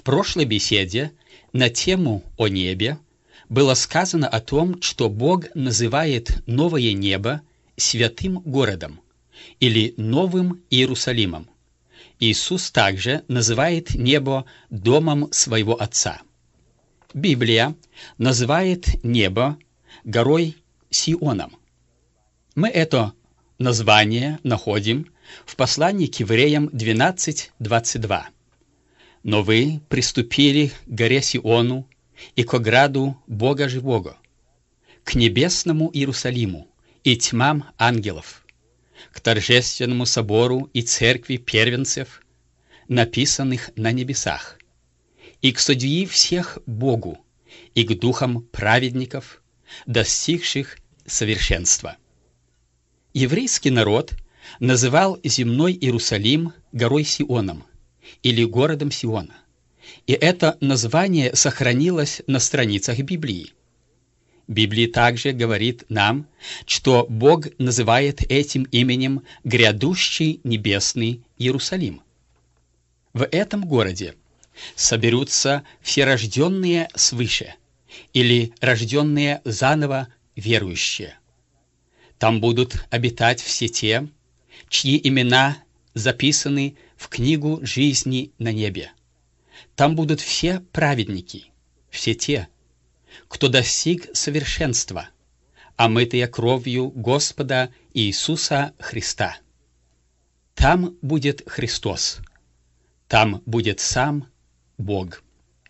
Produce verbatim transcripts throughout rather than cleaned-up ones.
прошлой беседе на тему о небе было сказано о том, что Бог называет новое небо святым городом или Новым Иерусалимом. Иисус также называет небо домом своего Отца. Библия называет небо горой Сионом. Мы это название находим в послании к Евреям двенадцать двадцать два. «Но вы приступили к горе Сиону и к ограду Бога живого, к небесному Иерусалиму и тьмам ангелов, к торжественному собору и церкви первенцев, написанных на небесах, и к судьи всех Богу, и к духам праведников, достигших совершенства». Еврейский народ называл земной Иерусалим горой Сионом или городом Сиона, и это название сохранилось на страницах Библии. Библия также говорит нам, что Бог называет этим именем грядущий небесный Иерусалим. В этом городе соберутся все рожденные свыше или рожденные заново верующие. Там будут обитать все те, чьи имена записаны в книгу жизни на небе. Там будут все праведники, все те, кто достиг совершенства, омытые кровью Господа Иисуса Христа. Там будет Христос, там будет сам Бог.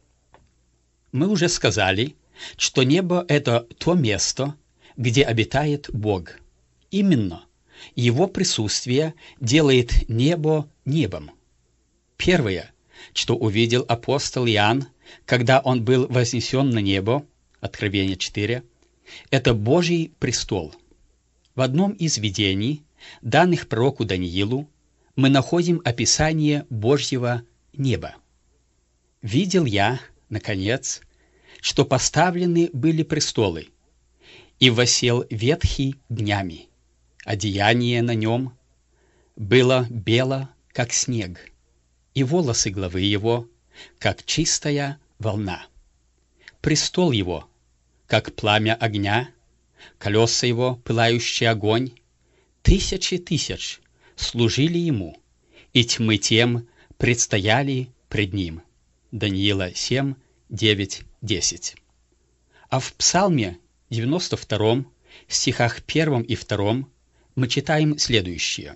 Мы уже сказали, что небо — это то место, где обитает Бог. Именно Его присутствие делает небо небом. Первое, что увидел апостол Иоанн, когда он был вознесен на небо, Откровение четыре, это Божий престол. В одном из видений, данных пророку Даниилу, мы находим описание Божьего неба. «Видел я, наконец, что поставлены были престолы, и восел ветхий днями. Одеяние на нем было бело, как снег, и волосы главы его, как чистая волна. Престол его, как пламя огня, колеса его, пылающий огонь. Тысячи тысяч служили ему, и тьмы тем предстояли пред ним». Даниила семь, девять, десять. А в Псалме девяносто втором, стихах первом и втором, мы читаем следующее.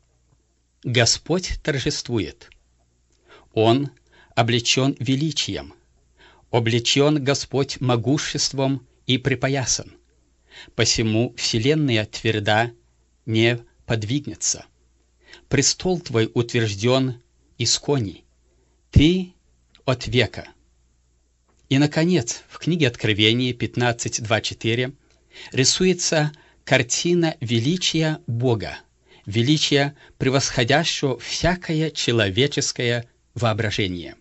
«Господь торжествует, Он облечен величием, облечен Господь могуществом и припоясан, посему вселенная тверда не подвигнется. Престол Твой утвержден искони, Ты от века». И, наконец, в книге Откровения пятнадцать, два, четыре рисуется картина величия Бога, величия, превосходящего всякое человеческое воображение.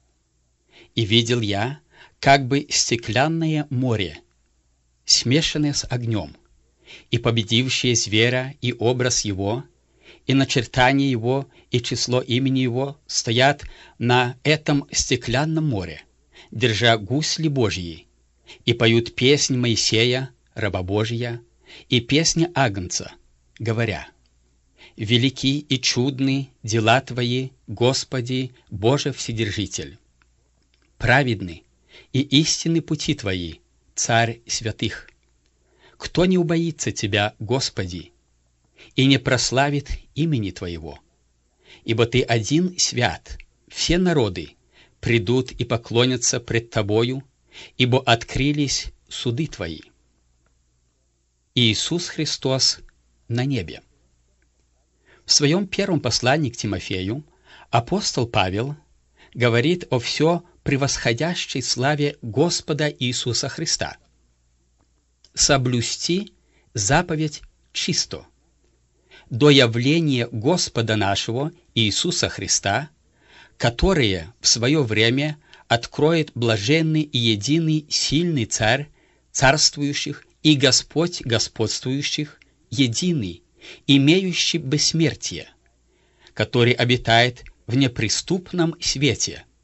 «И видел я, как бы стеклянное море, смешанное с огнем, и победившее зверя, и образ его, и начертание его, и число имени его стоят на этом стеклянном море, держа гусли Божьи, и поют песнь Моисея, раба Божия, и песня Агнца, говоря: велики и чудны дела Твои, Господи, Боже Вседержитель. Праведны и истинны пути Твои, Царь святых. Кто не убоится Тебя, Господи, и не прославит имени Твоего? Ибо Ты один свят, все народы придут и поклонятся пред Тобою, ибо открылись суды Твои. Иисус Христос на небе. В своем первом послании к Тимофею апостол Павел говорит о все превосходящей славе Господа Иисуса Христа. «Соблюсти заповедь чисто, до явления Господа нашего Иисуса Христа, которое в свое время откроет блаженный и единый сильный Царь царствующих и Господь господствующих, единый, имеющий бессмертие, который обитает в неприступном свете,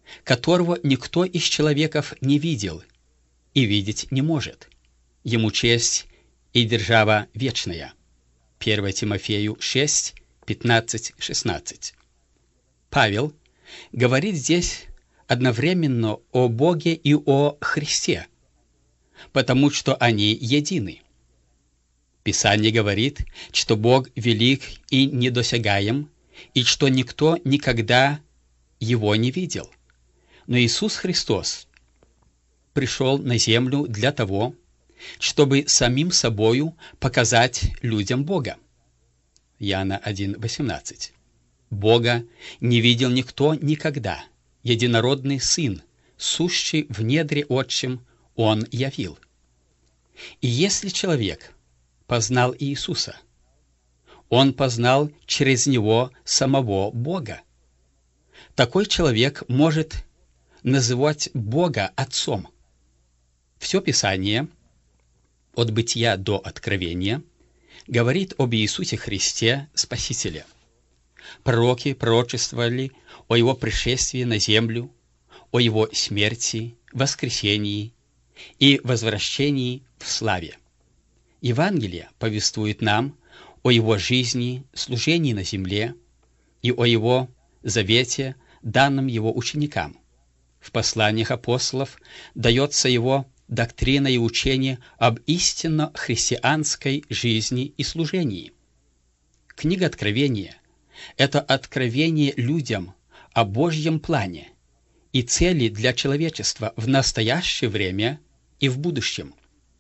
которого никто из человеков не видел и видеть не может. Ему честь и держава вечная. первое Тимофею шесть, пятнадцать, шестнадцать. Павел говорит здесь одновременно о Боге и о Христе, потому что они едины. Писание говорит, что Бог велик и недосягаем, и что никто никогда Его не видел. Но Иисус Христос пришел на землю для того, чтобы самим собою показать людям Бога. Иоанна один, восемнадцать. Бога не видел никто никогда. Единородный Сын, сущий в недре Отчим, Он явил. И если человек познал Иисуса, он познал через Него самого Бога. Такой человек может называть Бога Отцом. Все Писание, от Бытия до Откровения, говорит об Иисусе Христе, Спасителе. Пророки пророчествовали о Его пришествии на землю, о Его смерти, воскресении и возвращении в славе. Евангелие повествует нам о Его жизни, служении на земле и о Его завете, данном Его ученикам. В посланиях апостолов дается Его доктрина и учение об истинно христианской жизни и служении. Книга Откровения – это откровение людям о Божьем плане и цели для человечества в настоящее время и в будущем.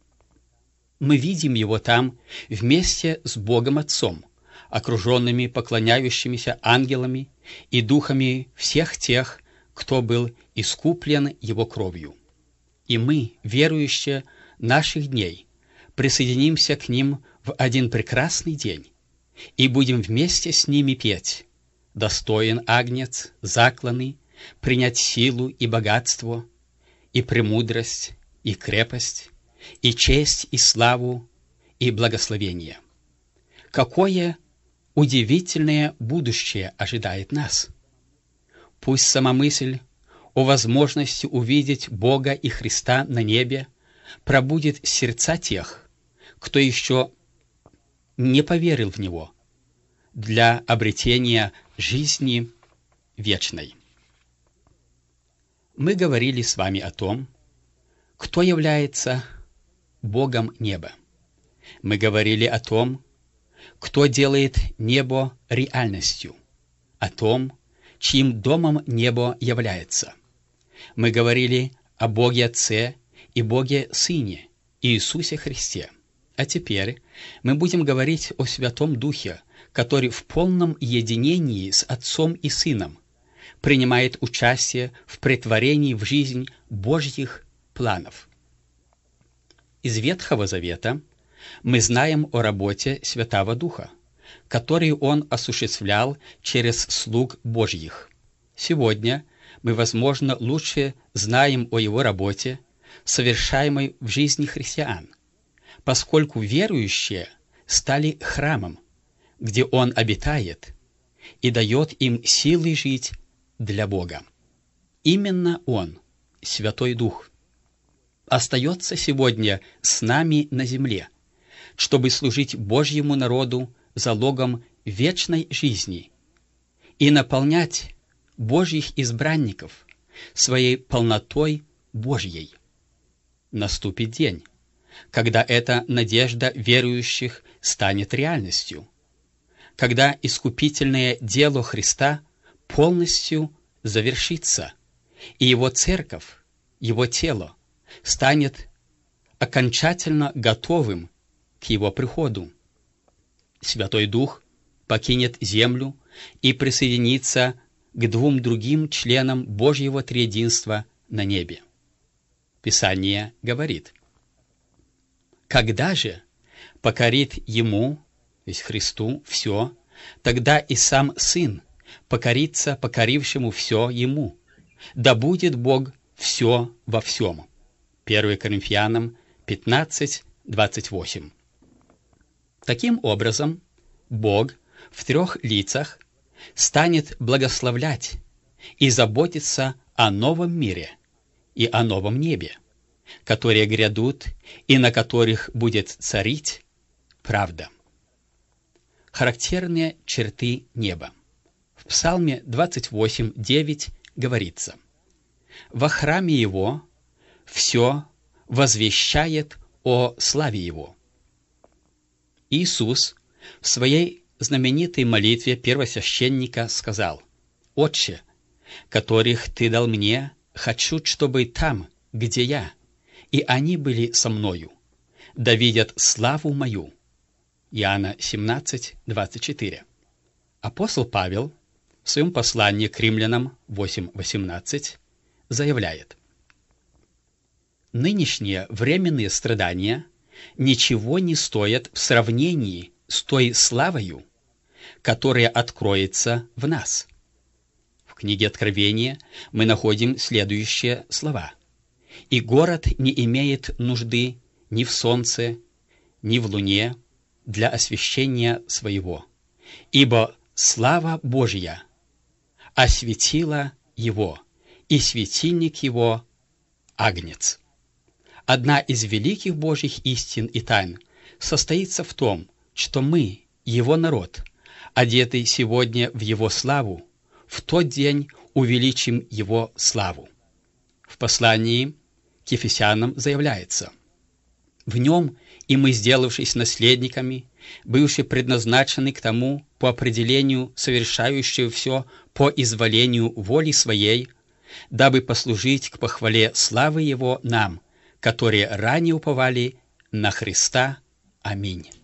Мы видим его там вместе с Богом Отцом, окруженными поклоняющимися ангелами и духами всех тех, кто был искуплен Его кровью. И мы, верующие наших дней, присоединимся к ним в один прекрасный день и будем вместе с ними петь: «Достоин Агнец, закланный, принять силу и богатство, и премудрость, и крепость, и честь, и славу, и благословение». Какое удивительное будущее ожидает нас! Пусть сама мысль о возможности увидеть Бога и Христа на небе пробудит сердца тех, кто еще не поверил в Него, для обретения жизни вечной. Мы говорили с вами о том, кто является Богом неба. Мы говорили о том, кто делает небо реальностью, о том, чьим домом небо является. Мы говорили о Боге Отце и Боге Сыне, Иисусе Христе. А теперь мы будем говорить о Святом Духе, который в полном единении с Отцом и Сыном принимает участие в претворении в жизнь Божьих планов. Из Ветхого Завета мы знаем о работе Святого Духа, который Он осуществлял через слуг Божьих. Сегодня мы, возможно, лучше знаем о Его работе, совершаемой в жизни христиан, поскольку верующие стали храмом, где Он обитает и дает им силы жить для Бога. Именно Он, Святой Дух, остается сегодня с нами на земле, чтобы служить Божьему народу залогом вечной жизни и наполнять Божьих избранников своей полнотой Божьей. Наступит день, когда эта надежда верующих станет реальностью, когда искупительное дело Христа полностью завершится, и Его церковь, Его тело, станет окончательно готовым к Его приходу. Святой Дух покинет землю и присоединится к двум другим членам Божьего триединства на небе. Писание говорит: «Когда же покорит Ему, то есть Христу, все, тогда и сам Сын покорится покорившему все Ему. Да будет Бог все во всем». первое Коринфянам пятнадцать, двадцать восемь. Таким образом, Бог в трех лицах станет благословлять и заботиться о новом мире и о новом небе, которые грядут и на которых будет царить правда. Характерные черты неба. В Псалме двадцать восемь, девять говорится: «Во храме Его все возвещает о славе Его». Иисус в своей знаменитой молитве первосвященника сказал: «Отче, которых Ты дал мне, хочу, чтобы там, где я, и они были со мною, да видят славу мою». Иоанна семнадцать, двадцать четыре. Апостол Павел в своем послании к римлянам восемь, восемнадцать заявляет: «Нынешние временные страдания ничего не стоят в сравнении с той славою, которая откроется в нас». В книге Откровения мы находим следующие слова: «И город не имеет нужды ни в солнце, ни в луне для освещения своего, ибо слава Божья осветила его, и светильник его — Агнец». Одна из великих Божьих истин и тайн состоится в том, что мы, Его народ, одетый сегодня в Его славу, в тот день увеличим Его славу. В послании к Ефесянам заявляется: «В Нем и мы, сделавшись наследниками, бывшие предназначены к тому по определению, совершающего все по изволению воли Своей, дабы послужить к похвале славы Его нам, которые ранее уповали на Христа. Аминь».